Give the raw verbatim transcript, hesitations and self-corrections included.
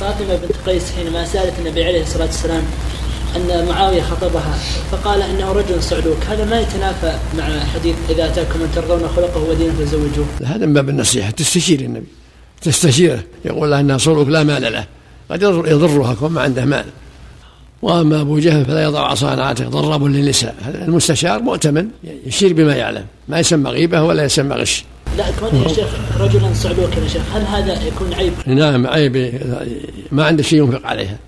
فاطمة بنت قيس حينما سألت النبي عليه الصلاة والسلام أن معاوية خطبها فقال إنه رجل صعلوك، هذا ما يتنافى مع حديث إذا أتاكم من ترضون خلقه ودينه فزوجوه؟ هذا من باب النصيحة، تستشير النبي، تستشيره، يقول لها أنها صعلوك لا مال له، قد يضرها كون ما عنده مال. وأما أبو جهل فلا يضع عصا عن عاتقه ضراب للنساء. المستشار مؤتمن يشير بما يعلم، ما يسمى غيبة ولا يسمى غش. لا كون يا شيخ رجلا صعلوك يا شيخ، هل هذا يكون عيب؟ نعم عيب، ما عنده شيء ينفق عليها.